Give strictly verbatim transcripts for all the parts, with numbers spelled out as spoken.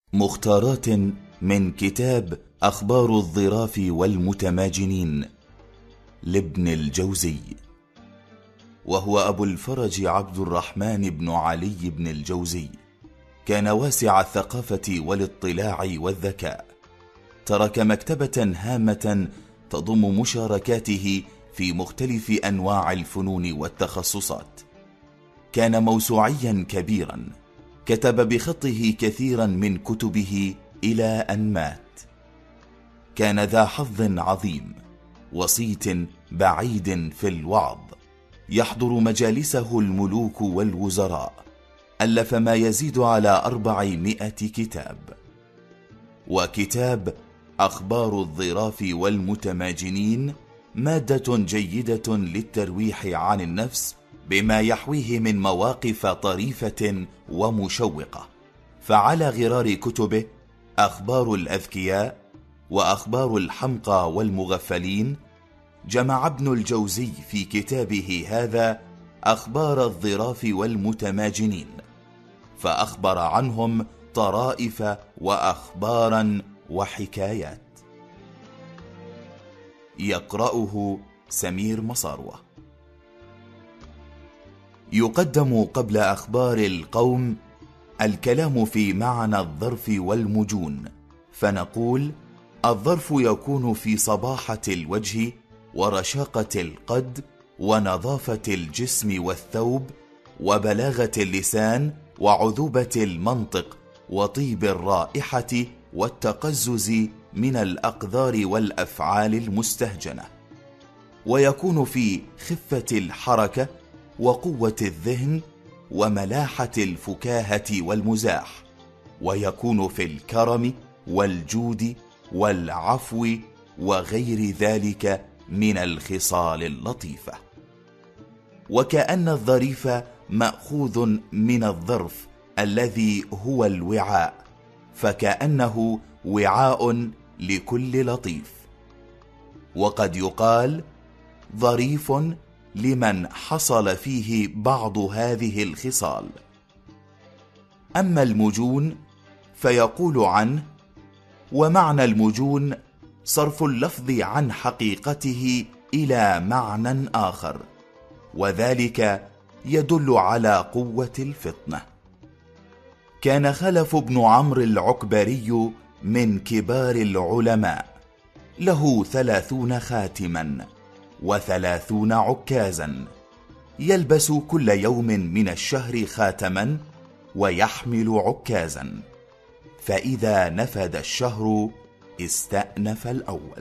مختارات من كتاب أخبار الظراف والمتماجنين لابن الجوزي، وهو أبو الفرج عبد الرحمن بن علي بن الجوزي. كان واسع الثقافة والاطلاع والذكاء. ترك مكتبة هامة تضم مشاركاته في مختلف أنواع الفنون والتخصصات. كان موسوعيا كبيرا، كتب بخطه كثيرا من كتبه إلى أن مات. كان ذا حظ عظيم، وصيت بعيد في الوعظ، يحضر مجالسه الملوك والوزراء. ألف ما يزيد على أربعمائة كتاب. وكتاب أخبار الظراف والمتماجنين مادة جيدة للترويح عن النفس بما يحويه من مواقف طريفة ومشوقة. فعلى غرار كتبه أخبار الأذكياء وأخبار الحمقى والمغفلين، جمع ابن الجوزي في كتابه هذا أخبار الظراف والمتماجنين، فأخبر عنهم طرائف وأخبارا وحكايات. يقرأه سمير مصاروة. يقدم قبل أخبار القوم الكلام في معنى الظرف والمجون، فنقول: الظرف يكون في صباحة الوجه ورشاقة القد ونظافة الجسم والثوب وبلاغة اللسان وعذوبة المنطق وطيب الرائحة والتقزز من الأقذار والأفعال المستهجنة. ويكون في خفة الحركة وقوة الذهن وملاحة الفكاهة والمزاح. ويكون في الكرم والجود والعفو وغير ذلك من الخصال اللطيفة. وكأن الظريف مأخوذ من الظرف الذي هو الوعاء، فكأنه وعاء لكل لطيف. وقد يقال ظريف لمن حصل فيه بعض هذه الخصال. أما المجون فيقول عنه: ومعنى المجون صرف اللفظ عن حقيقته إلى معنى آخر، وذلك يدل على قوة الفطنة. كان خلف بن عمرو العكبري من كبار العلماء، له ثلاثون خاتما وثلاثون عكازا، يلبس كل يوم من الشهر خاتما ويحمل عكازا، فإذا نفد الشهر استأنف الأول.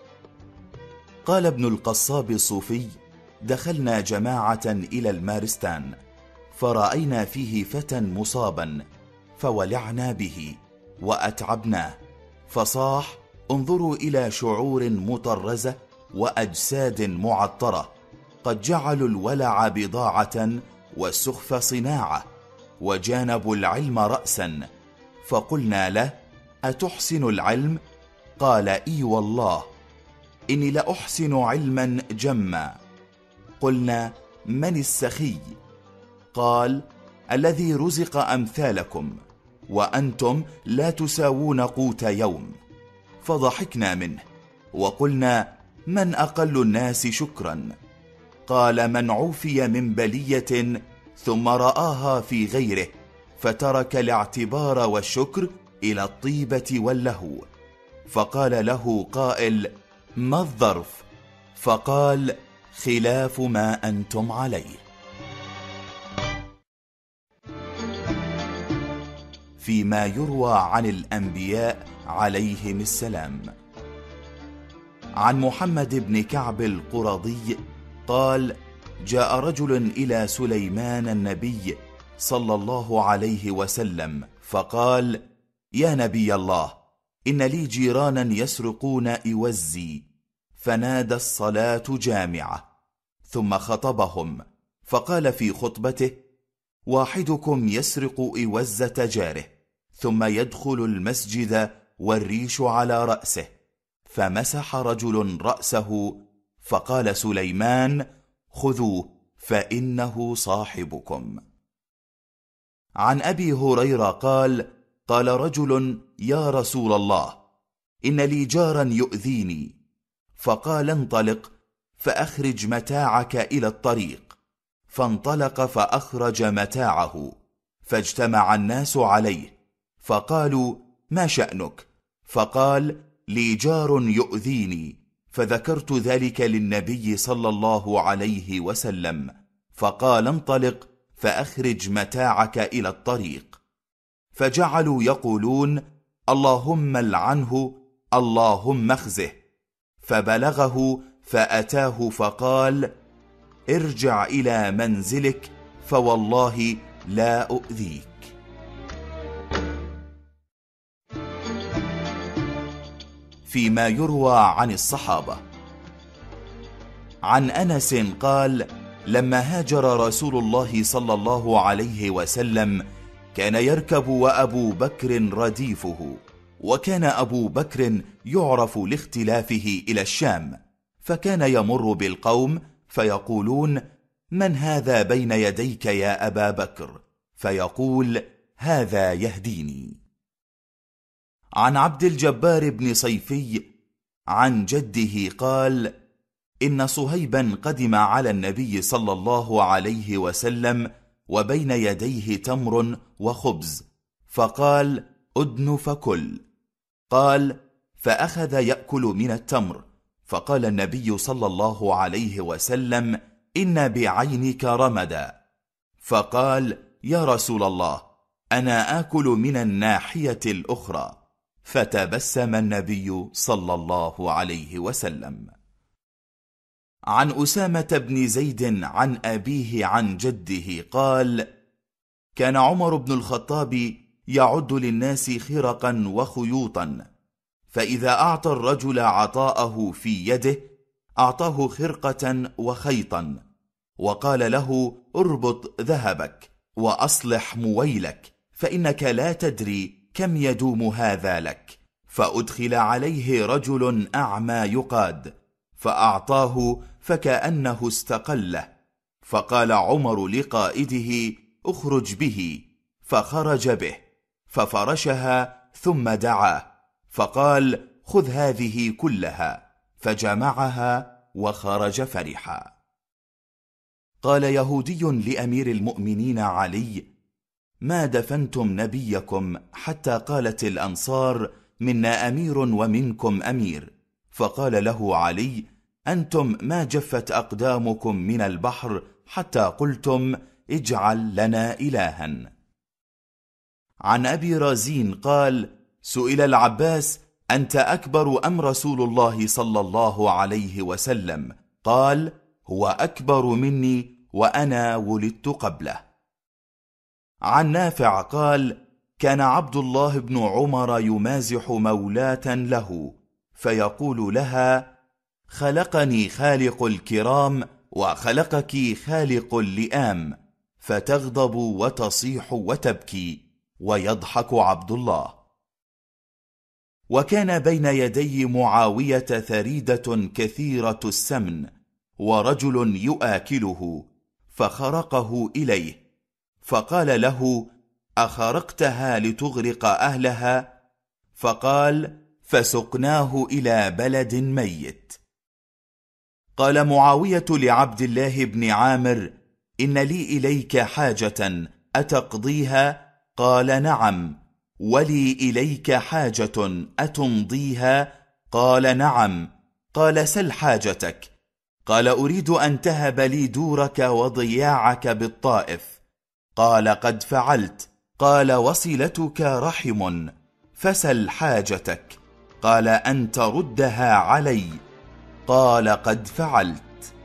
قال ابن القصاب الصوفي: دخلنا جماعة إلى المارستان، فرأينا فيه فتى مصابا، فولعنا به وأتعبناه، فصاح: انظروا إلى شعور مطرزة وأجساد معطرة، قد جعلوا الولع بضاعة والسخف صناعة، وجانبوا العلم رأسا. فقلنا له: أتحسن العلم؟ قال: إي والله، إني لأحسن علما جما. قلنا: من السخي؟ قال: الذي رزق أمثالكم، وأنتم لا تساوون قوت يوم. فضحكنا منه وقلنا: من أقل الناس شكرا؟ قال: من عوفي من بلية ثم رآها في غيره، فترك الاعتبار والشكر إلى الطيبة واللهو. فقال له قائل: ما الظرف؟ فقال: خلاف ما أنتم عليه. فيما يروى عن الأنبياء عليهم السلام. عن محمد بن كعب القرظي قال: جاء رجل إلى سليمان النبي صلى الله عليه وسلم فقال: يا نبي الله، إن لي جيرانا يسرقون إوزي. فنادى الصلاة جامعة، ثم خطبهم فقال في خطبته: واحدكم يسرق إوزة جاره، ثم يدخل المسجد والريش على رأسه. فمسح رجل رأسه، فقال سليمان: خذوه فإنه صاحبكم. عن أبي هريرة قال: قال رجل: يا رسول الله، إن لي جارا يؤذيني. فقال: انطلق فأخرج متاعك إلى الطريق. فانطلق فأخرج متاعه، فاجتمع الناس عليه فقالوا: ما شأنك؟ فقال: لي جار يؤذيني. فذكرت ذلك للنبي صلى الله عليه وسلم، فقال: انطلق فأخرج متاعك إلى الطريق. فجعلوا يقولون: اللهم العنه، اللهم اخزه. فبلغه فأتاه فقال: ارجع إلى منزلك فوالله لا أؤذيك. فيما يروى عن الصحابة. عن أنس قال: لما هاجر رسول الله صلى الله عليه وسلم كان يركب وأبو بكر رديفه، وكان أبو بكر يعرف لاختلافه إلى الشام، فكان يمر بالقوم فيقولون: من هذا بين يديك يا أبا بكر؟ فيقول: هذا يهديني. عن عبد الجبار بن صيفي عن جده قال: إن صهيبا قدم على النبي صلى الله عليه وسلم وبين يديه تمر وخبز، فقال: أدن فكل. قال: فأخذ يأكل من التمر، فقال النبي صلى الله عليه وسلم: إن بعينك رمدا. فقال: يا رسول الله، أنا آكل من الناحية الأخرى. فتبسم النبي صلى الله عليه وسلم. عن أسامة بن زيد عن أبيه عن جده قال: كان عمر بن الخطاب يعد للناس خرقا وخيوطا، فإذا أعطى الرجل عطاءه في يده أعطاه خرقة وخيطا، وقال له: اربط ذهبك وأصلح مويلك، فإنك لا تدري كم يدوم هذا لك. فأدخل عليه رجل أعمى يقاد، فأعطاه فكأنه استقله، فقال عمر لقائده: اخرج به، فخرج به ففرشها ثم دعاه فقال: خذ هذه كلها، فجمعها وخرج فرحا. قال يهودي لأمير المؤمنين علي: ما دفنتم نبيكم حتى قالت الأنصار: منا أمير ومنكم أمير. فقال له علي: أنتم ما جفت أقدامكم من البحر حتى قلتم: اجعل لنا إلها. عن أبي رازين قال: سئل العباس: أنت أكبر أم رسول الله صلى الله عليه وسلم؟ قال: هو أكبر مني وأنا ولدت قبله. عن نافع قال: كان عبد الله بن عمر يمازح مولاة له، فيقول لها: خلقني خالق الكرام وخلقك خالق اللئام، فتغضب وتصيح وتبكي، ويضحك عبد الله. وكان بين يدي معاوية ثريدة كثيرة السمن، ورجل يؤكله، فخرقه إليه، فقال له: أخرقتها لتغرق أهلها؟ فقال: فسقناه إلى بلد ميت. قال معاوية لعبد الله بن عامر: إن لي إليك حاجة أتقضيها؟ قال: نعم. ولي إليك حاجة أتمضيها؟ قال: نعم. قال: سل حاجتك. قال: أريد أن تهب لي دورك وضياعك بالطائف. قال: قد فعلت. قال: وصلتك رحم، فسل حاجتك. قال: أن تردها علي. قال: قد فعلت.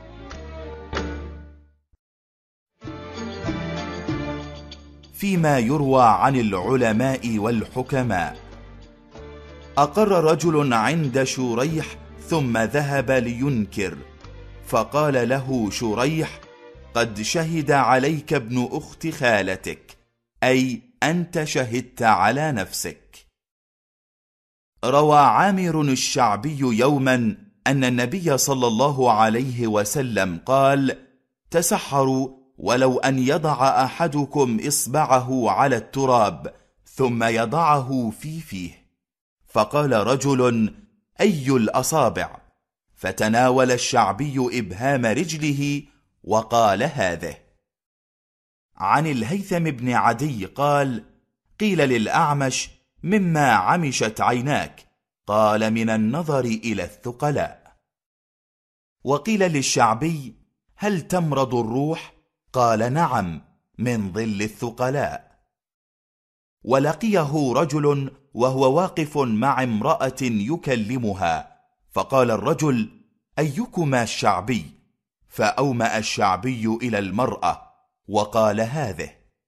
فيما يروى عن العلماء والحكماء. أقر رجل عند شريح ثم ذهب لينكر، فقال له شريح: قد شهد عليك ابن أخت خالتك، أي أنت شهدت على نفسك. روى عامر الشعبي يوما أن النبي صلى الله عليه وسلم قال: تسحروا ولو أن يضع أحدكم إصبعه على التراب ثم يضعه في فيه. فقال رجل: أي الأصابع؟ فتناول الشعبي إبهام رجله وقال: هذه. عن الهيثم بن عدي قال: قيل للأعمش: مما عمشت عيناك؟ قال: من النظر إلى الثقلاء. وقيل للشعبي: هل تمرض الروح؟ قال: نعم، من ظل الثقلاء. ولقيه رجل وهو واقف مع امرأة يكلمها، فقال الرجل: أيكما الشعبي؟ فأومأ الشعبي إلى المرأة وقال: هذه.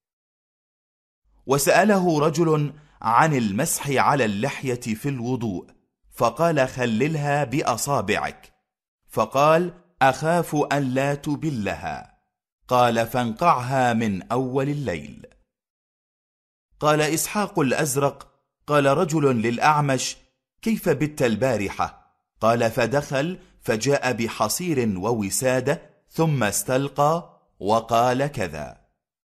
وسأله رجل عن المسح على اللحية في الوضوء، فقال: خللها بأصابعك. فقال: أخاف أن لا تبلها. قال: فانقعها من أول الليل. قال إسحاق الأزرق: قال رجل للأعمش: كيف بت البارحة؟ قال: فدخل فجاء بحصير ووسادة ثم استلقى وقال كذا.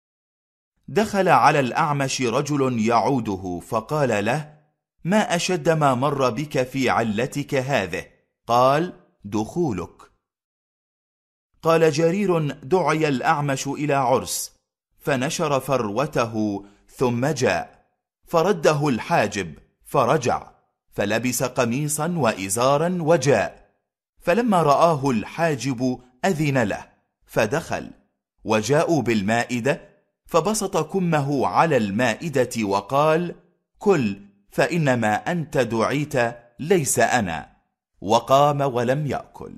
دخل على الأعمش رجل يعوده فقال له: ما أشد ما مر بك في علتك هذه؟ قال: دخولك. قال جرير: دعي الأعمش إلى عرس فنشر فروته ثم جاء، فرده الحاجب فرجع، فلبس قميصا وإزارا وجاء، فلما رآه الحاجب أذن له فدخل، وجاءوا بالمائدة فبسط كمه على المائدة وقال: كل، فإنما أنت دعيت ليس أنا، وقام ولم يأكل.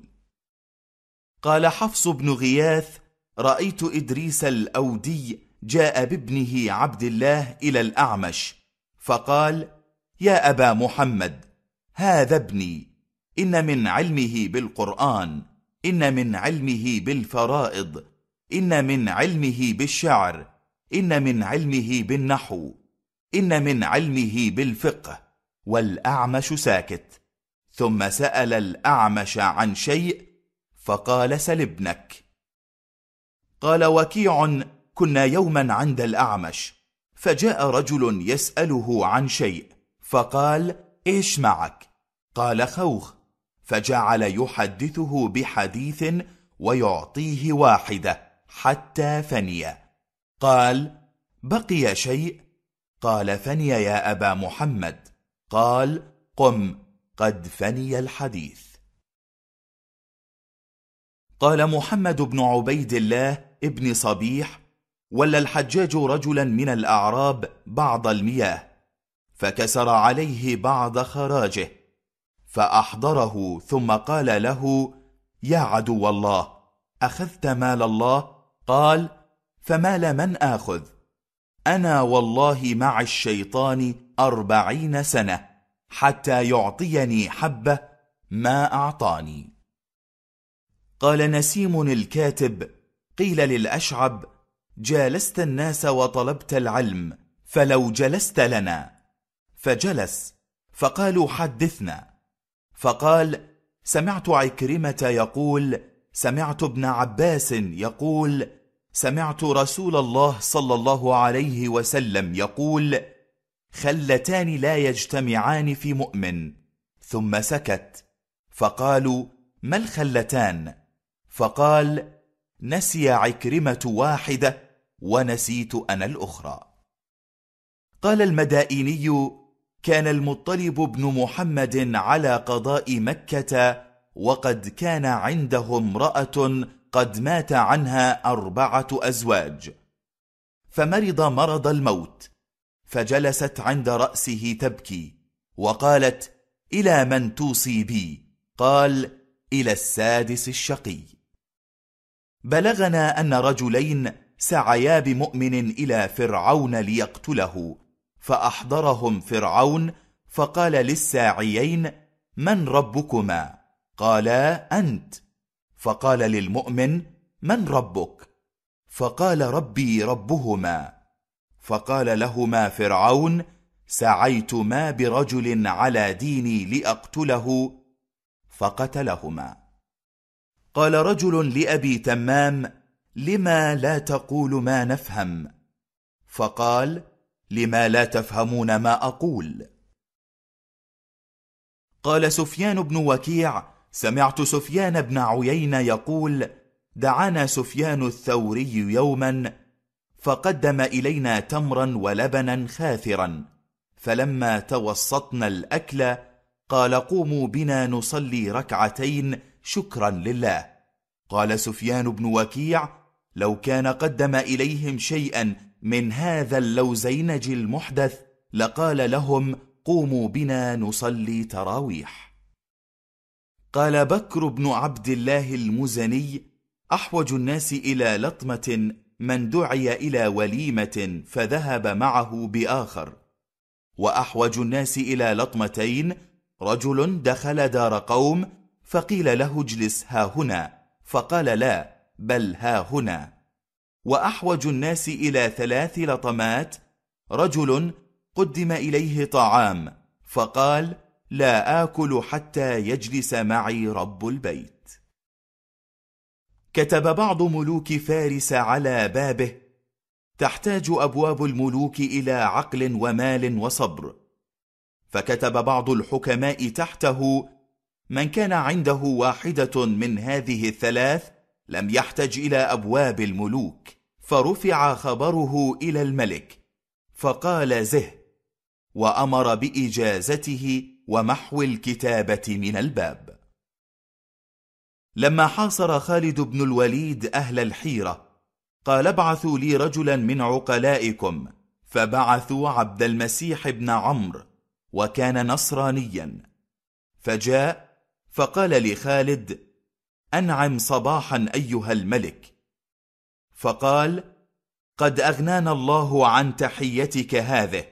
قال حفص بن غياث: رأيت إدريس الأودي جاء بابنه عبد الله إلى الأعمش فقال: يا أبا محمد، هذا ابني، إن من علمه بالقرآن، إن من علمه بالفرائض، إن من علمه بالشعر، إن من علمه بالنحو، إن من علمه بالفقه. والأعمش ساكت، ثم سأل الأعمش عن شيء فقال: سل ابنك. قال وكيع: كنا يوما عند الأعمش فجاء رجل يسأله عن شيء فقال: إيش معك؟ قال: خوخ. فجعل يحدثه بحديث ويعطيه واحدة حتى فني. قال: بقي شيء؟ قال: فني يا أبا محمد. قال: قم، قد فني الحديث. قال محمد بن عبيد الله ابن صبيح: ولى الحجاج رجلا من الأعراب بعض المياه فكسر عليه بعض خراجه، فأحضره ثم قال له: يا عدو الله، أخذت مال الله؟ قال: فمال من آخذ؟ أنا والله مع الشيطان أربعين سنة حتى يعطيني حبة ما أعطاني. قال نسيم الكاتب: قيل للأشعب: جالست الناس وطلبت العلم، فلو جلست لنا. فجلس، فقالوا: حدثنا. فقال: سمعت عكرمة يقول، سمعت ابن عباس يقول، سمعت رسول الله صلى الله عليه وسلم يقول: خلتان لا يجتمعان في مؤمن. ثم سكت، فقالوا: ما الخلتان؟ فقال: نسي عكرمة واحدة ونسيت أنا الأخرى. قال المدائني: كان المطلب بن محمد على قضاء مكة، وقد كان عنده امرأة قد مات عنها أربعة أزواج، فمرض مرض الموت، فجلست عند رأسه تبكي، وقالت: إلى من توصي بي؟ قال: إلى السادس الشقي. بلغنا أن رجلين سعيا بمؤمن إلى فرعون ليقتله، فأحضرهم فرعون فقال للساعيين: من ربكما؟ قالا: أنت. فقال للمؤمن: من ربك؟ فقال: ربي ربهما. فقال لهما فرعون: سعيتما برجل على ديني لأقتله، فقتلهما. قال رجل لأبي تمام: لما لا تقول ما نفهم؟ فقال: لما لا تفهمون ما أقول؟ قال سفيان بن وكيع: سمعت سفيان بن عيينة يقول: دعانا سفيان الثوري يوما فقدم إلينا تمرا ولبنا خاثرا، فلما توسطنا الأكل قال: قوموا بنا نصلي ركعتين شكرا لله. قال سفيان بن وكيع: لو كان قدم إليهم شيئا من هذا اللوزينج المحدث لقال لهم: قوموا بنا نصلي تراويح. قال بكر بن عبد الله المزني: أحوج الناس إلى لطمة من دعي إلى وليمة فذهب معه بآخر، وأحوج الناس إلى لطمتين رجل دخل دار قوم فقيل له: اجلس ها هنا، فقال: لا، بل ها هنا. وأحوج الناس إلى ثلاث لطمات رجل قدم إليه طعام فقال: لا آكل حتى يجلس معي رب البيت. كتب بعض ملوك فارس على بابه: تحتاج أبواب الملوك إلى عقل ومال وصبر. فكتب بعض الحكماء تحته: من كان عنده واحدة من هذه الثلاث لم يحتج إلى أبواب الملوك. فرفع خبره إلى الملك فقال: زه، وأمر بإجازته ومحو الكتابة من الباب. لما حاصر خالد بن الوليد أهل الحيرة قال: ابعثوا لي رجلا من عقلائكم، فبعثوا عبد المسيح بن عمرو، وكان نصرانيا. فجاء فقال لخالد: أنعم صباحا أيها الملك. فقال: قد أغنانا الله عن تحيتك هذه.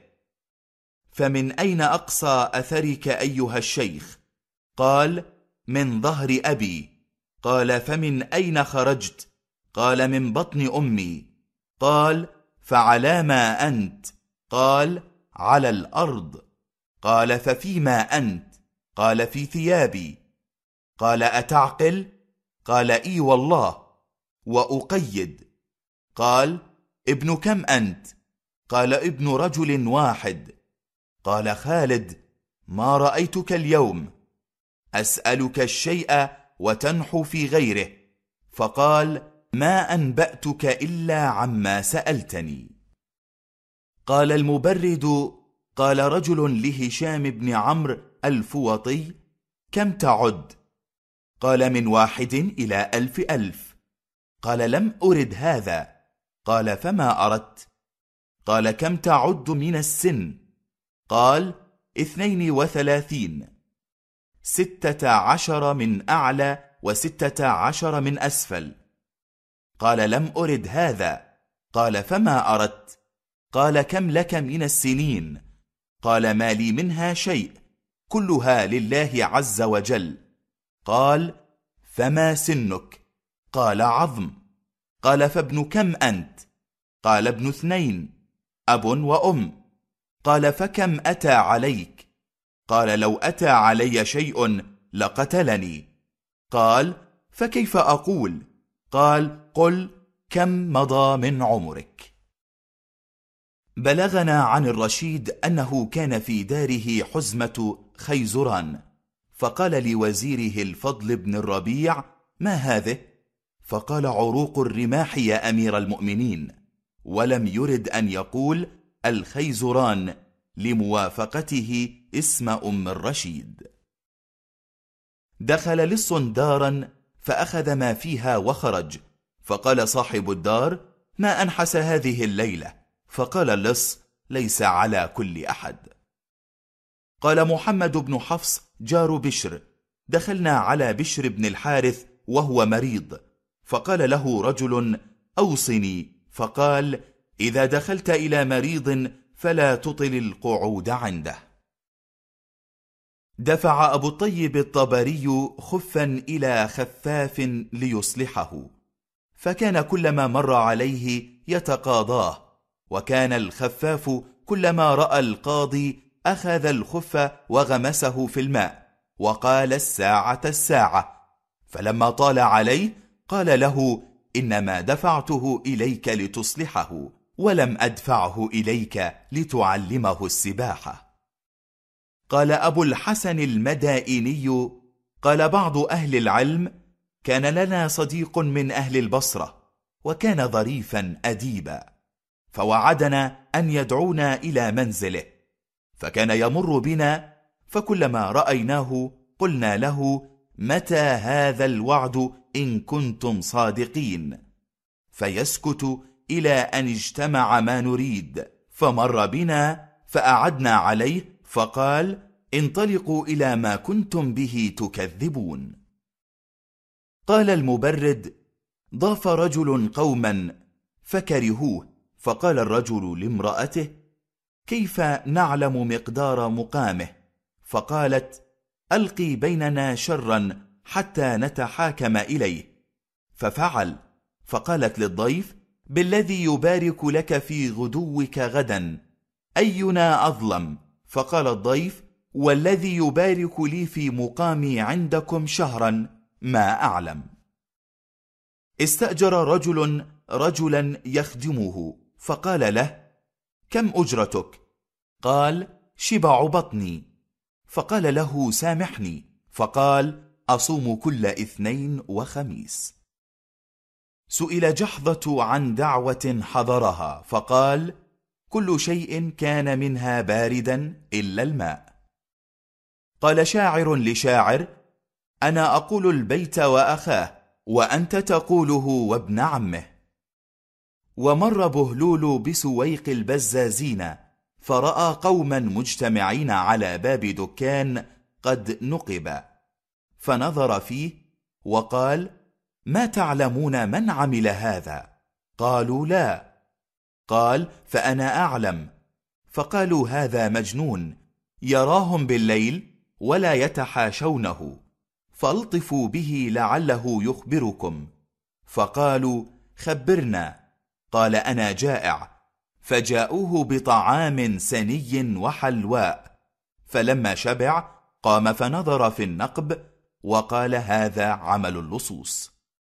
فمن أين أقصى أثرك أيها الشيخ؟ قال: من ظهر أبي. قال: فمن أين خرجت؟ قال: من بطن أمي. قال: فعلى ما أنت؟ قال: على الأرض. قال: ففيما أنت؟ قال: في ثيابي. قال: أتعقل؟ قال: إي والله. وأقيد. قال: ابن كم أنت؟ قال: ابن رجل واحد. قال خالد: ما رأيتك اليوم، أسألك الشيء وتنحو في غيره. فقال: ما أنبأتك إلا عما سألتني. قال المبرد: قال رجل لهشام بن عمرو الفوطي: كم تعد؟ قال: من واحد إلى ألف ألف. قال: لم أرد هذا. قال: فما أردت؟ قال: كم تعد من السن؟ قال: اثنين وثلاثين، ستة عشر من أعلى وستة عشر من أسفل. قال: لم أرد هذا. قال: فما أردت؟ قال: كم لك من السنين؟ قال: ما لي منها شيء، كلها لله عز وجل. قال: فما سنك؟ قال: عظم. قال: فابن كم أنت؟ قال: ابن اثنين، أب وأم. قال: فكم أتى عليك؟ قال: لو أتى علي شيء لقتلني. قال: فكيف أقول؟ قال: قل: كم مضى من عمرك؟ بلغنا عن الرشيد أنه كان في داره حزمة خيزران، فقال لوزيره الفضل بن الربيع: ما هذه؟ فقال: عروق الرماح يا أمير المؤمنين، ولم يرد أن يقول الخيزران لموافقته اسم أم الرشيد. دخل لص دارا فأخذ ما فيها وخرج، فقال صاحب الدار: ما أنحس هذه الليلة؟ فقال اللص: ليس على كل أحد. قال محمد بن حفص جار بشر: دخلنا على بشر بن الحارث وهو مريض، فقال له رجل: أوصني. فقال: إذا دخلت إلى مريض فلا تطل القعود عنده. دفع أبو الطيب الطبري خفا إلى خفاف ليصلحه، فكان كلما مر عليه يتقاضاه، وكان الخفاف كلما رأى القاضي أخذ الخف وغمسه في الماء وقال: الساعة الساعة. فلما طال عليه قال له: إنما دفعته إليك لتصلحه، ولم أدفعه إليك لتعلمه السباحة. قال أبو الحسن المدائني: قال بعض أهل العلم: كان لنا صديق من أهل البصرة، وكان ظريفا أديبا، فوعدنا أن يدعونا إلى منزله، فكان يمر بنا، فكلما رأيناه قلنا له: متى هذا الوعد إن كنتم صادقين؟ فيسكت إلى أن اجتمع ما نريد، فمر بنا فأعدنا عليه، فقال: انطلقوا إلى ما كنتم به تكذبون. قال المبرد: ضاف رجل قوما فكرهوه، فقال الرجل لامرأته: كيف نعلم مقدار مقامه؟ فقالت: ألقي بيننا شرا حتى نتحاكم إليه. ففعل، فقالت للضيف: بالذي يبارك لك في غدوك غدا، أينا أظلم؟ فقال الضيف: والذي يبارك لي في مقامي عندكم شهرا ما أعلم. استأجر رجل رجلا يخدمه، فقال له: كم أجرتك؟ قال: شبع بطني. فقال له: سامحني. فقال: أصوم كل اثنين وخميس. سئل جحظة عن دعوة حضرها، فقال: كل شيء كان منها باردا إلا الماء. قال شاعر لشاعر: أنا أقول البيت وأخاه، وأنت تقوله وابن عمه. ومر بهلول بسويق البزازين، فرأى قوما مجتمعين على باب دكان قد نقب، فنظر فيه وقال: ما تعلمون من عمل هذا؟ قالوا: لا. قال: فأنا أعلم. فقالوا: هذا مجنون، يراهم بالليل ولا يتحاشونه، فالطفوا به لعله يخبركم. فقالوا: خبرنا. قال: أنا جائع. فجاءوه بطعام سني وحلواء، فلما شبع قام فنظر في النقب وقال: هذا عمل اللصوص.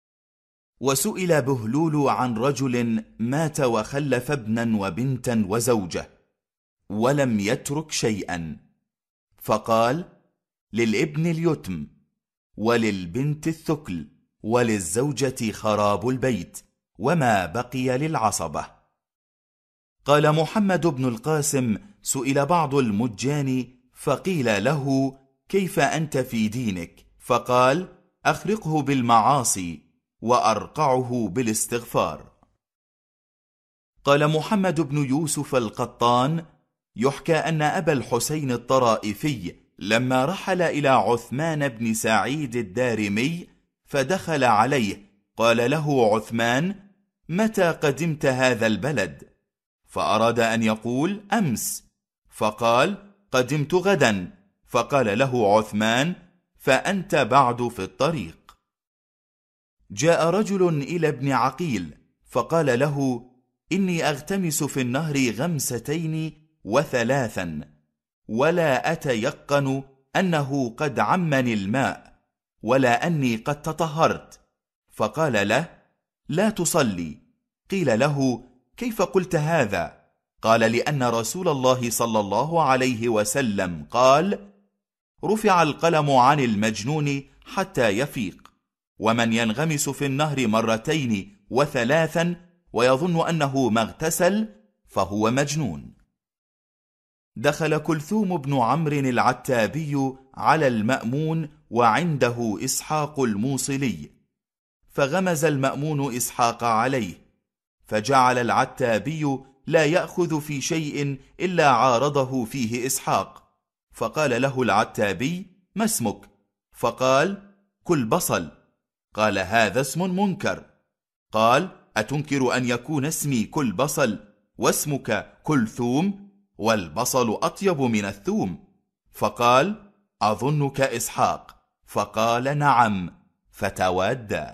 وسئل بهلول عن رجل مات وخلف ابنا وبنتا وزوجة ولم يترك شيئا، فقال: للابن اليتم، وللبنت الثكل، وللزوجة خراب البيت، وما بقي للعصبة. قال محمد بن القاسم: سئل بعض المجان فقيل له: كيف أنت في دينك؟ فقال: أخرقه بالمعاصي وأرقعه بالاستغفار. قال محمد بن يوسف القطان: يحكى أن أبا الحسين الطرائفي لما رحل إلى عثمان بن سعيد الدارمي فدخل عليه، قال له عثمان: متى قدمت هذا البلد؟ فأراد أن يقول: أمس. فقال: قدمت غدا. فقال له عثمان: فأنت بعد في الطريق. جاء رجل إلى ابن عقيل فقال له: إني أغتمس في النهر غمستين وثلاثا، ولا أتيقن أنه قد عمني الماء، ولا أني قد تطهرت. فقال له: لا تصلي. قيل له: كيف قلت هذا؟ قال: لأن رسول الله صلى الله عليه وسلم قال: رفع القلم عن المجنون حتى يفيق، ومن ينغمس في النهر مرتين وثلاثا ويظن أنه ما اغتسل فهو مجنون. دخل كلثوم بن عمرو العتابي على المأمون وعنده إسحاق الموصلي، فغمز المأمون إسحاق عليه، فجعل العتابي لا يأخذ في شيء إلا عارضه فيه إسحاق. فقال له العتابي: ما اسمك؟ فقال: كل بصل. قال: هذا اسم منكر. قال: أتنكر أن يكون اسمي كل بصل واسمك كلثوم، والبصل أطيب من الثوم؟ فقال: أظنك إسحاق. فقال: نعم. فتودى.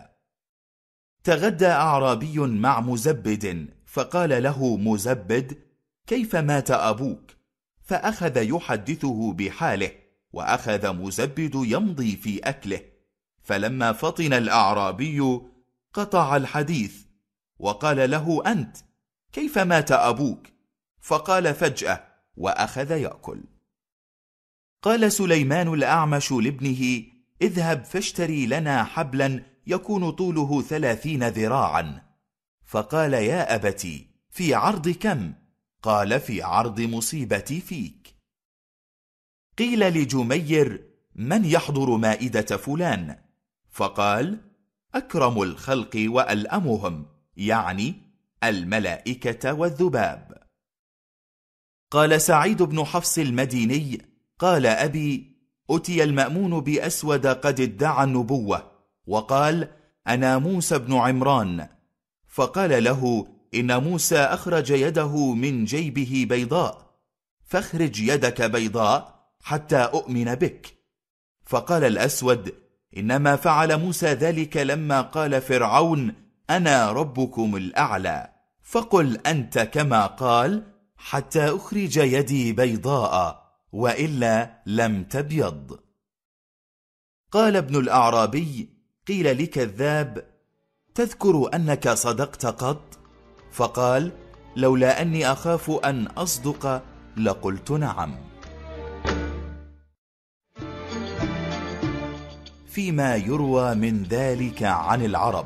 تغدى أعرابي مع مزبد، فقال له مزبد: كيف مات أبوك؟ فأخذ يحدثه بحاله، وأخذ مزبد يمضي في أكله. فلما فطن الأعرابي قطع الحديث وقال له: أنت؟ كيف مات أبوك؟ فقال فجأة، وأخذ يأكل. قال سليمان الأعمش لابنه: اذهب فاشتري لنا حبلا يكون طوله ثلاثين ذراعا. فقال: يا أبتي، في عرض كم؟ قال: في عرض مصيبتي فيك. قيل لجمير: من يحضر مائدة فلان؟ فقال: أكرم الخلق وألأمهم، يعني الملائكة والذباب. قال سعيد بن حفص المديني: قال أبي: أتي المأمون بأسود قد ادعى النبوة، وقال: أنا موسى بن عمران. فقال له: إن موسى أخرج يده من جيبه بيضاء، فاخرج يدك بيضاء حتى أؤمن بك. فقال الأسود: إنما فعل موسى ذلك لما قال فرعون: أنا ربكم الأعلى، فقل أنت كما قال حتى أخرج يدي بيضاء، وإلا لم تبيض. قال ابن الأعرابي: قيل لكذاب: تذكر أنك صدقت قط؟ فقال: لولا أني أخاف أن أصدق لقلت نعم. فيما يروى من ذلك عن العرب.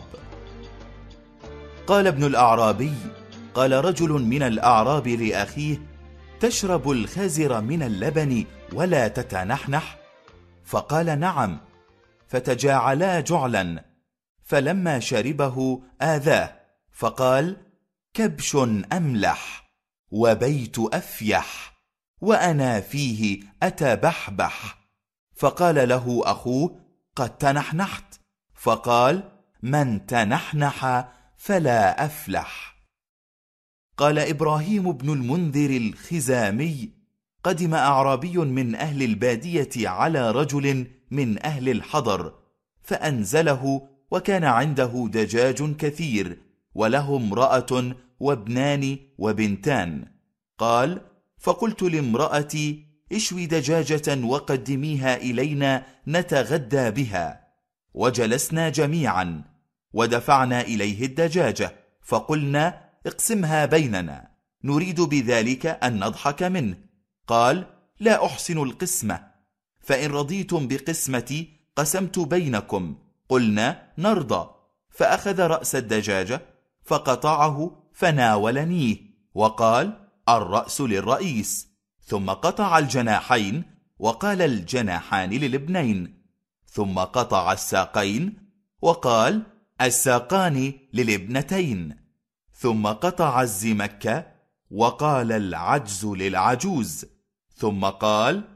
قال ابن الأعرابي: قال رجل من الأعراب لأخيه: تشرب الخزر من اللبن ولا تتنحنح؟ فقال: نعم. فتجاعلا جعلا، فلما شربه آذاه، فقال: كبش أملح وبيت أفيح وأنا فيه أتبحبح. فقال له أخوه: قد تنحنحت. فقال: من تنحنح فلا أفلح. قال إبراهيم بن المنذر الخزامي: قدم أعرابي من أهل البادية على رجل من أهل الحضر، فأنزله، وكان عنده دجاج كثير، وله امرأة وابنان وبنتان. قال: فقلت لامرأتي: اشوي دجاجة وقدميها إلينا نتغدى بها. وجلسنا جميعا، ودفعنا إليه الدجاجة، فقلنا: اقسمها بيننا، نريد بذلك أن نضحك منه. قال: لا أحسن القسمة، فإن رضيتم بقسمتي قسمت بينكم. قلنا: نرضى. فأخذ رأس الدجاجة فقطعه فناولنيه، وقال: الرأس للرئيس. ثم قطع الجناحين، وقال: الجناحان للابنين. ثم قطع الساقين، وقال: الساقان للابنتين. ثم قطع الزمكة، وقال: العجز للعجوز. ثم قال: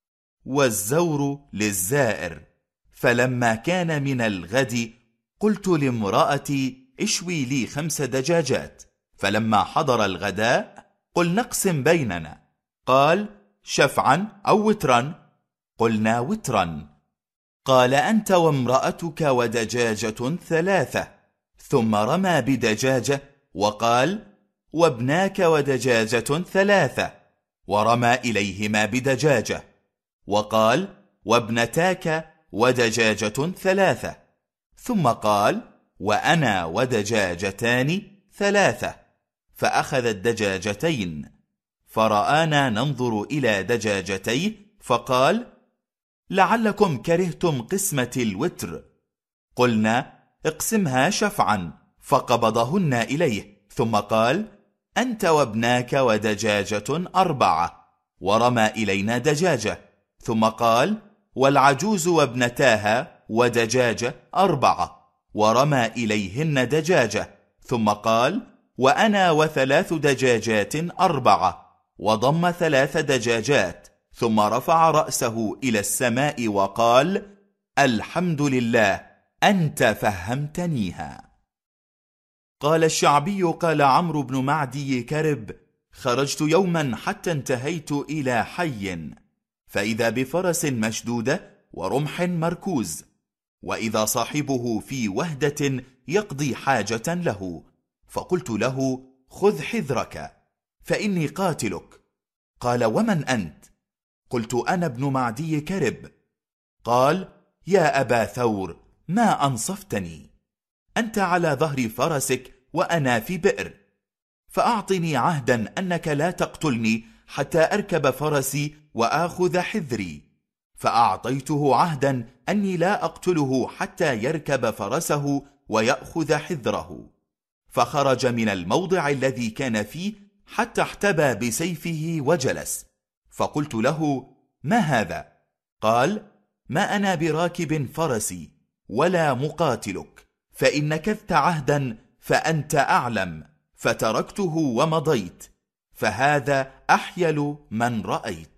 والزور للزائر. فلما كان من الغد قلت لامرأتي: اشوي لي خمس دجاجات. فلما حضر الغداء قل نقسم بيننا. قال: شفعا أو وترا؟ قلنا: وترا. قال: أنت وامرأتك ودجاجة ثلاثة. ثم رمى بدجاجة، وقال: وابناك ودجاجة ثلاثة. ورمى إليهما بدجاجة، وقال: وابنتاك ودجاجة ثلاثة. ثم قال: وأنا ودجاجتان ثلاثة. فأخذ الدجاجتين، فرآنا ننظر إلى دجاجتيه، فقال: لعلكم كرهتم قسمة الوتر. قلنا: اقسمها شفعا. فقبضهن إليه، ثم قال: أنت وابناك ودجاجة أربعة. ورمى إلينا دجاجة، ثم قال: والعجوز وابنتاها ودجاجة أربعة. ورمى إليهن دجاجة، ثم قال: وأنا وثلاث دجاجات أربعة. وضم ثلاث دجاجات، ثم رفع رأسه إلى السماء وقال: الحمد لله، أنت فهمتنيها. قال الشعبي: قال عمرو بن معدي كرب: خرجت يوما حتى انتهيت إلى حي، فإذا بفرس مشدودة ورمح مركوز، وإذا صاحبه في وهدة يقضي حاجة له. فقلت له: خذ حذرك، فإني قاتلك. قال: ومن أنت؟ قلت: أنا ابن معدي كرب. قال: يا أبا ثور، ما أنصفتني، أنت على ظهر فرسك وأنا في بئر. فأعطني عهدا أنك لا تقتلني حتى أركب فرسي وآخذ حذري. فأعطيته عهدا أني لا أقتله حتى يركب فرسه ويأخذ حذره. فخرج من الموضع الذي كان فيه حتى احتبى بسيفه وجلس. فقلت له: ما هذا؟ قال: ما أنا براكب فرسي ولا مقاتلك، فإن نكثت عهدا فأنت أعلم، فتركته ومضيت، فهذا أحيل من رأيت.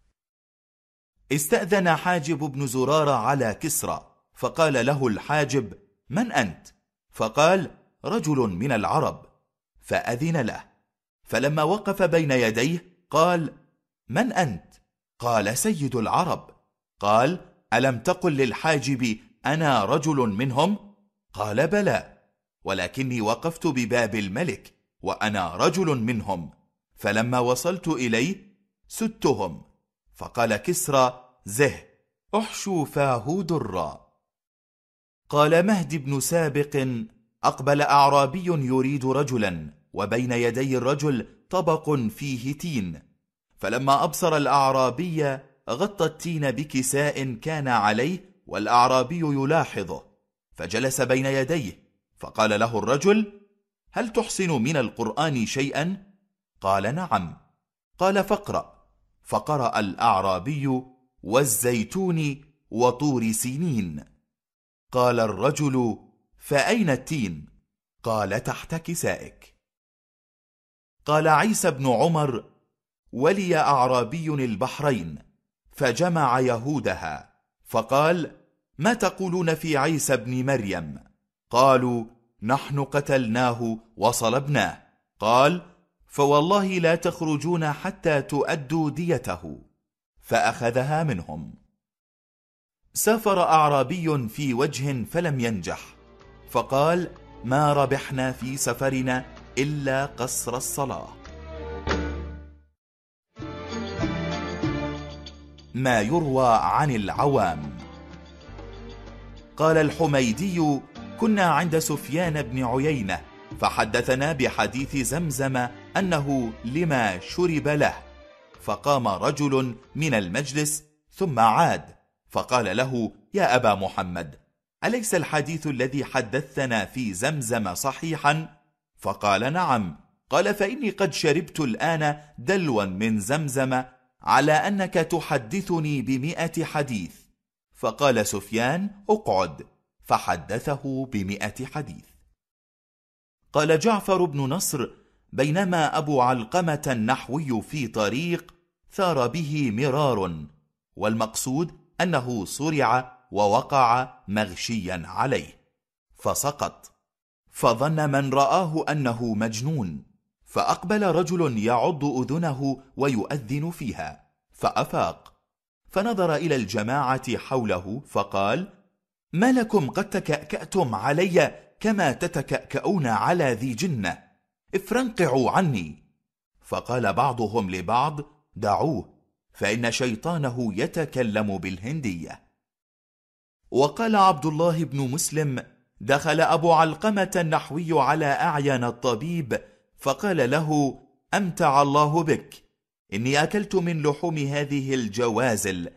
استأذن حاجب بن زرارة على كسرى، فقال له الحاجب: من أنت؟ فقال: رجل من العرب. فأذن له. فلما وقف بين يديه قال: من أنت؟ قال: سيد العرب. قال: ألم تقل للحاجب أنا رجل منهم؟ قال: بلى، ولكني وقفت بباب الملك وأنا رجل منهم، فلما وصلت إليه سدتهم. فقال كسرى: زه، احشوا فاه درا. قال مهدي بن سابق: أقبل أعرابي يريد رجلا، وبين يدي الرجل طبق فيه تين، فلما أبصر الأعرابي غطى التين بكساء كان عليه، والأعرابي يلاحظه، فجلس بين يديه. فقال له الرجل: هل تحسن من القرآن شيئا؟ قال: نعم. قال: فاقرأ. فقرأ الأعرابي: والزيتون وطور سينين. قال الرجل: فأين التين؟ قال: تحت كسائك. قال عيسى بن عمر: ولي أعرابي البحرين، فجمع يهودها، فقال: ما تقولون في عيسى بن مريم؟ قالوا: نحن قتلناه وصلبناه. قال: فوالله لا تخرجون حتى تؤدوا ديته. فأخذها منهم. سافر أعرابي في وجه فلم ينجح، فقال: ما ربحنا في سفرنا إلا قصر الصلاة. ما يروى عن العوام. قال الحميدي: كنا عند سفيان بن عيينة، فحدثنا بحديث زمزم أنه لما شرب له، فقام رجل من المجلس ثم عاد، فقال له: يا أبا محمد، أليس الحديث الذي حدثنا في زمزم صحيحا؟ فقال: نعم. قال: فإني قد شربت الآن دلوا من زمزم على أنك تحدثني بمئة حديث. فقال سفيان: اقعد. فحدثه بمئة حديث. قال جعفر بن نصر: بينما أبو علقمة النحوي في طريق ثار به مرار، والمقصود أنه صرع ووقع مغشيا عليه فسقط، فظن من رآه أنه مجنون، فأقبل رجل يعض أذنه ويؤذن فيها، فأفاق، فنظر إلى الجماعة حوله فقال: ما لكم قد تكأكأتم علي كما تتكأكؤون على ذي جنة؟ افرنقعوا عني. فقال بعضهم لبعض: دعوه، فإن شيطانه يتكلم بالهندية. وقال عبد الله بن مسلم: دخل أبو علقمة النحوي على أعين الطبيب، فقال له: أمتع الله بك، إني أكلت من لحوم هذه الجوازل،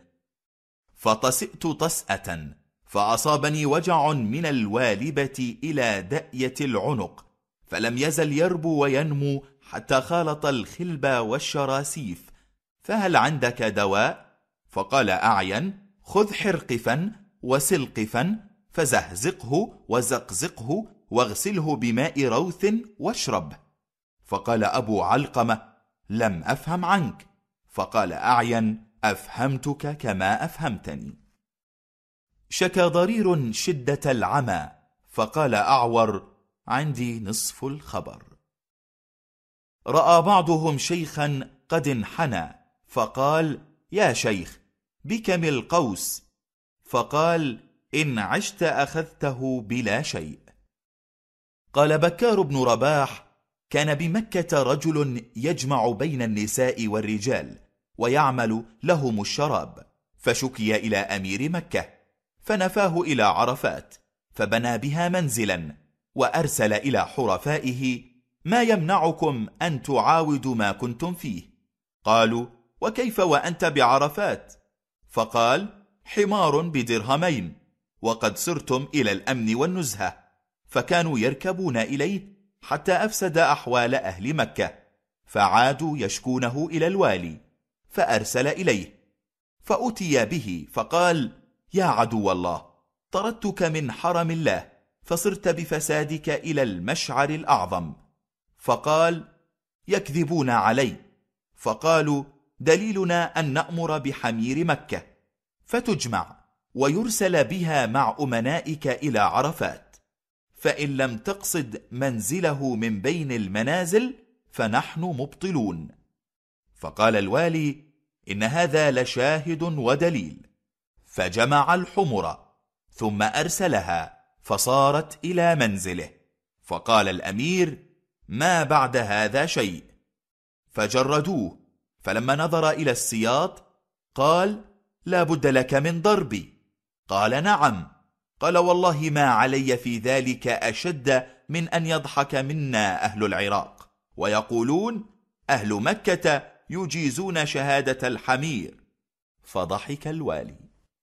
فطسئت طسأة، فأصابني وجع من الوالبة إلى دأية العنق، فلم يزل يربو وينمو حتى خالط الخلب والشراسيف، فهل عندك دواء؟ فقال أعين: خذ حرقفا وسلقفا، فزهزقه وزقزقه واغسله بماء روث واشرب. فقال أبو علقمة: لم أفهم عنك. فقال أعين: أفهمتك كما أفهمتني. شكى ضرير شدة العمى، فقال أعور: عندي نصف الخبر. رأى بعضهم شيخا قد انحنى، فقال: يا شيخ، بكم القوس؟ فقال: إن عشت أخذته بلا شيء. قال بكار بن رباح: كان بمكة رجل يجمع بين النساء والرجال ويعمل لهم الشراب، فشكي إلى أمير مكة، فنفاه إلى عرفات، فبنى بها منزلا، وأرسل إلى حرفائه: ما يمنعكم أن تعاودوا ما كنتم فيه؟ قالوا: وكيف وأنت بعرفات؟ فقال: حمار بدرهمين، وقد صرتم إلى الأمن والنزهة. فكانوا يركبون إليه حتى أفسد أحوال أهل مكة، فعادوا يشكونه إلى الوالي، فأرسل إليه، فأتي به فقال: يا عدو الله، طردتك من حرم الله، فصرت بفسادك إلى المشعر الأعظم. فقال: يكذبون علي. فقالوا: دليلنا أن نأمر بحمير مكة، فتجمع ويرسل بها مع أمنائك إلى عرفات، فإن لم تقصد منزله من بين المنازل فنحن مبطلون. فقال الوالي: إن هذا لشاهد ودليل. فجمع الحمر ثم أرسلها، فصارت إلى منزله. فقال الأمير: ما بعد هذا شيء. فجردوه، فلما نظر إلى السياط قال: لا بد لك من ضربي. قال: نعم. قال: والله ما علي في ذلك أشد من أن يضحك منا أهل العراق ويقولون: أهل مكة يجيزون شهادة الحمير. فضحك الوالي.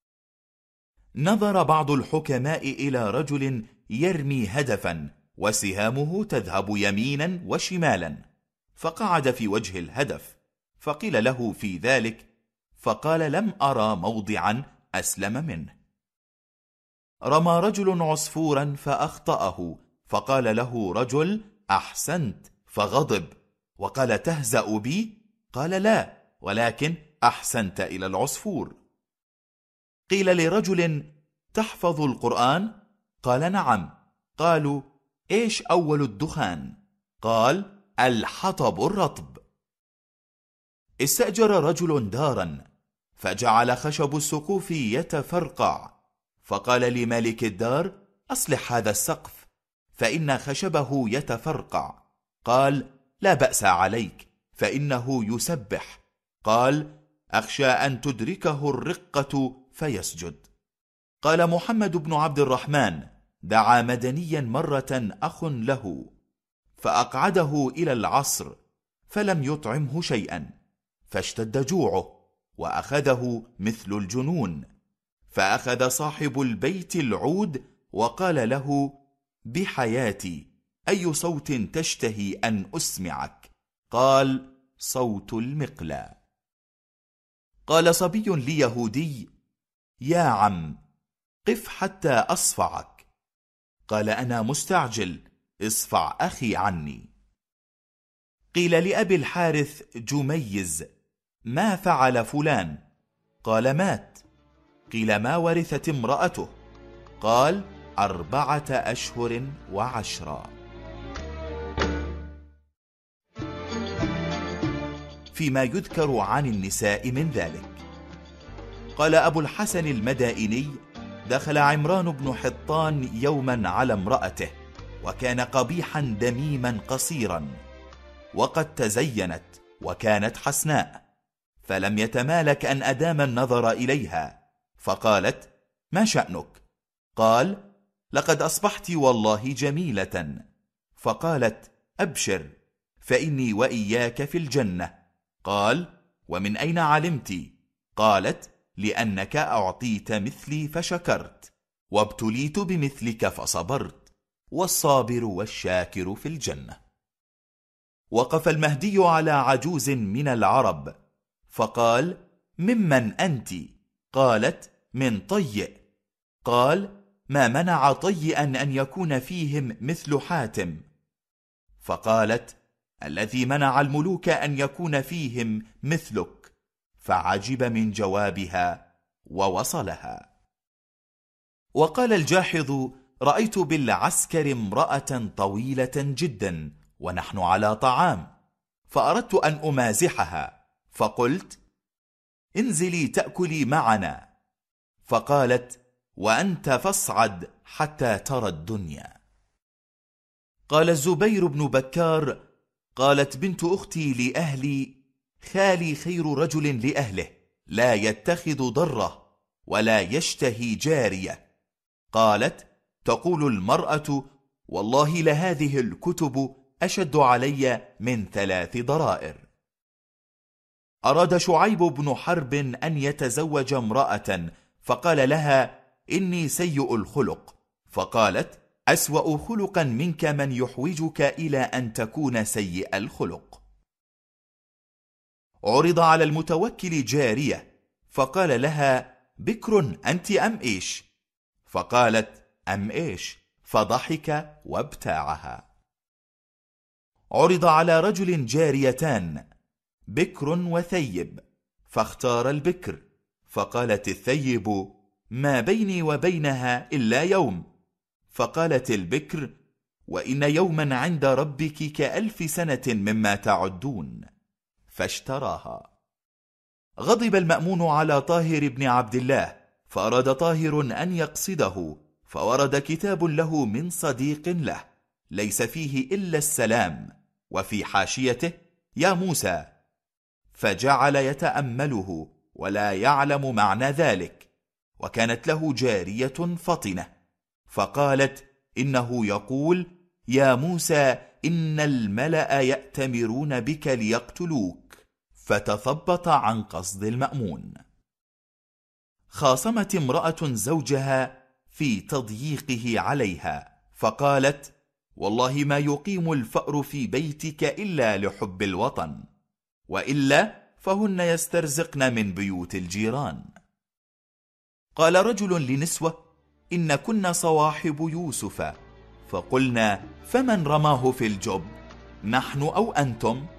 نظر بعض الحكماء إلى رجل يرمي هدفا وسهامه تذهب يمينا وشمالا، فقعد في وجه الهدف، فقيل له في ذلك، فقال: لم أرى موضعا أسلم منه. رمى رجل عصفورا فأخطأه، فقال له رجل: أحسنت، فغضب وقال: تهزأ بي؟ قال: لا، ولكن أحسنت إلى العصفور. قيل لرجل: تحفظ القرآن؟ قال: نعم. قالوا: إيش أول الدخان؟ قال: الحطب الرطب. استأجر رجل دارا، فجعل خشب السقوف يتفرقع، فقال لمالك الدار: أصلح هذا السقف، فإن خشبه يتفرقع. قال: لا بأس عليك، فإنه يسبح. قال: أخشى أن تدركه الرقة فيسجد. قال محمد بن عبد الرحمن: دعا مدنيا مرة أخ له، فأقعده إلى العصر، فلم يطعمه شيئا، فاشتد جوعه وأخذه مثل الجنون، فأخذ صاحب البيت العود وقال له: بحياتي، أي صوت تشتهي أن أسمعك؟ قال: صوت المقلاة. قال صبي ليهودي: يا عم، قف حتى أصفعك. قال: أنا مستعجل، اصفع أخي عني. قيل لأبي الحارث جميز: ما فعل فلان؟ قال: مات. قيل: ما ورثت امرأته؟ قال: أربعة أشهر وعشرا. فيما يذكر عن النساء من ذلك، قال أبو الحسن المدائني: دخل عمران بن حطان يوما على امرأته، وكان قبيحا دميما قصيرا، وقد تزينت وكانت حسناء، فلم يتمالك أن أدام النظر إليها، فقالت: ما شأنك؟ قال: لقد أصبحت والله جميلة. فقالت: أبشر، فإني وإياك في الجنة. قال: ومن أين علمت؟ قالت: لأنك أعطيت مثلي فشكرت، وابتليت بمثلك فصبرت، والصابر والشاكر في الجنة. وقف المهدي على عجوز من العرب، فقال: ممن أنت؟ قالت: من طيء. قال: ما منع طيئا أن يكون فيهم مثل حاتم؟ فقالت: الذي منع الملوك أن يكون فيهم مثلك. فعجب من جوابها ووصلها. وقال الجاحظ: رأيت بالعسكر امرأة طويلة جدا ونحن على طعام، فأردت أن أمازحها، فقلت: انزلي تأكلي معنا. فقالت: وأنت فاصعد حتى ترى الدنيا. قال الزبير بن بكار: قالت بنت أختي لأهلي: خالي خير رجل لأهله، لا يتخذ ضره ولا يشتهي جارية. قالت: تقول المرأة: والله لهذه الكتب أشد علي من ثلاث ضرائر. أراد شعيب بن حرب أن يتزوج امرأة، فقال لها: إني سيء الخلق. فقالت: أسوأ خلقا منك من يحوجك إلى أن تكون سيء الخلق. عرض على المتوكل جارية، فقال لها: بكر أنت أم إيش؟ فقالت: أم إيش، فضحك وابتاعها. عرض على رجل جاريتان، بكر وثيب، فاختار البكر، فقالت الثيب: ما بيني وبينها إلا يوم. فقالت البكر: وإن يوما عند ربك كألف سنة مما تعدون. فاشتراها. غضب المأمون على طاهر بن عبد الله، فأراد طاهر أن يقصده، فورد كتاب له من صديق له ليس فيه إلا السلام، وفي حاشيته: يا موسى. فجعل يتأمله ولا يعلم معنى ذلك. وكانت له جارية فطنة، فقالت: إنه يقول: يا موسى إن الملأ يأتمرون بك ليقتلوك. فتثبط عن قصد المأمون. خاصمت امرأة زوجها في تضييقه عليها، فقالت: والله ما يقيم الفأر في بيتك إلا لحب الوطن، وإلا فهن يسترزقن من بيوت الجيران. قال رجل لنسوة: إن كنا صواحب يوسف. فقلنا: فمن رماه في الجب، نحن أو أنتم؟